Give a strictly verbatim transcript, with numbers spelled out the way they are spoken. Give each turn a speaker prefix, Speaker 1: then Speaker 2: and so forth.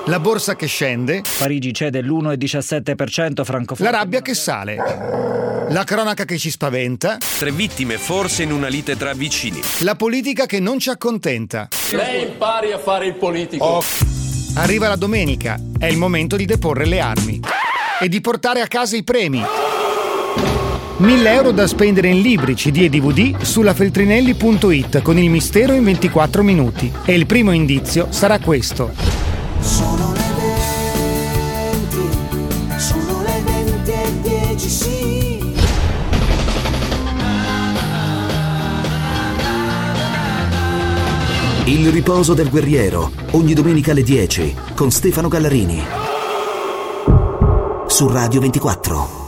Speaker 1: La borsa che scende.
Speaker 2: Parigi cede l'uno virgola diciassette per cento, Francoforte.
Speaker 1: La rabbia che sale. La cronaca che ci spaventa.
Speaker 3: Tre vittime forse in una lite tra vicini.
Speaker 1: La politica che non ci accontenta.
Speaker 4: Lei impari a fare il politico.
Speaker 1: Oh. Arriva la domenica, è il momento di deporre le armi e di portare a casa i premi. mille euro da spendere in libri, C D e D V D sulla feltrinelli punto it con il mistero in ventiquattro minuti. E il primo indizio sarà questo.
Speaker 5: Sono le venti, sono le venti e dieci, sì.
Speaker 6: Il riposo del guerriero, ogni domenica alle dieci, con Stefano Gallarini. Su Radio ventiquattro.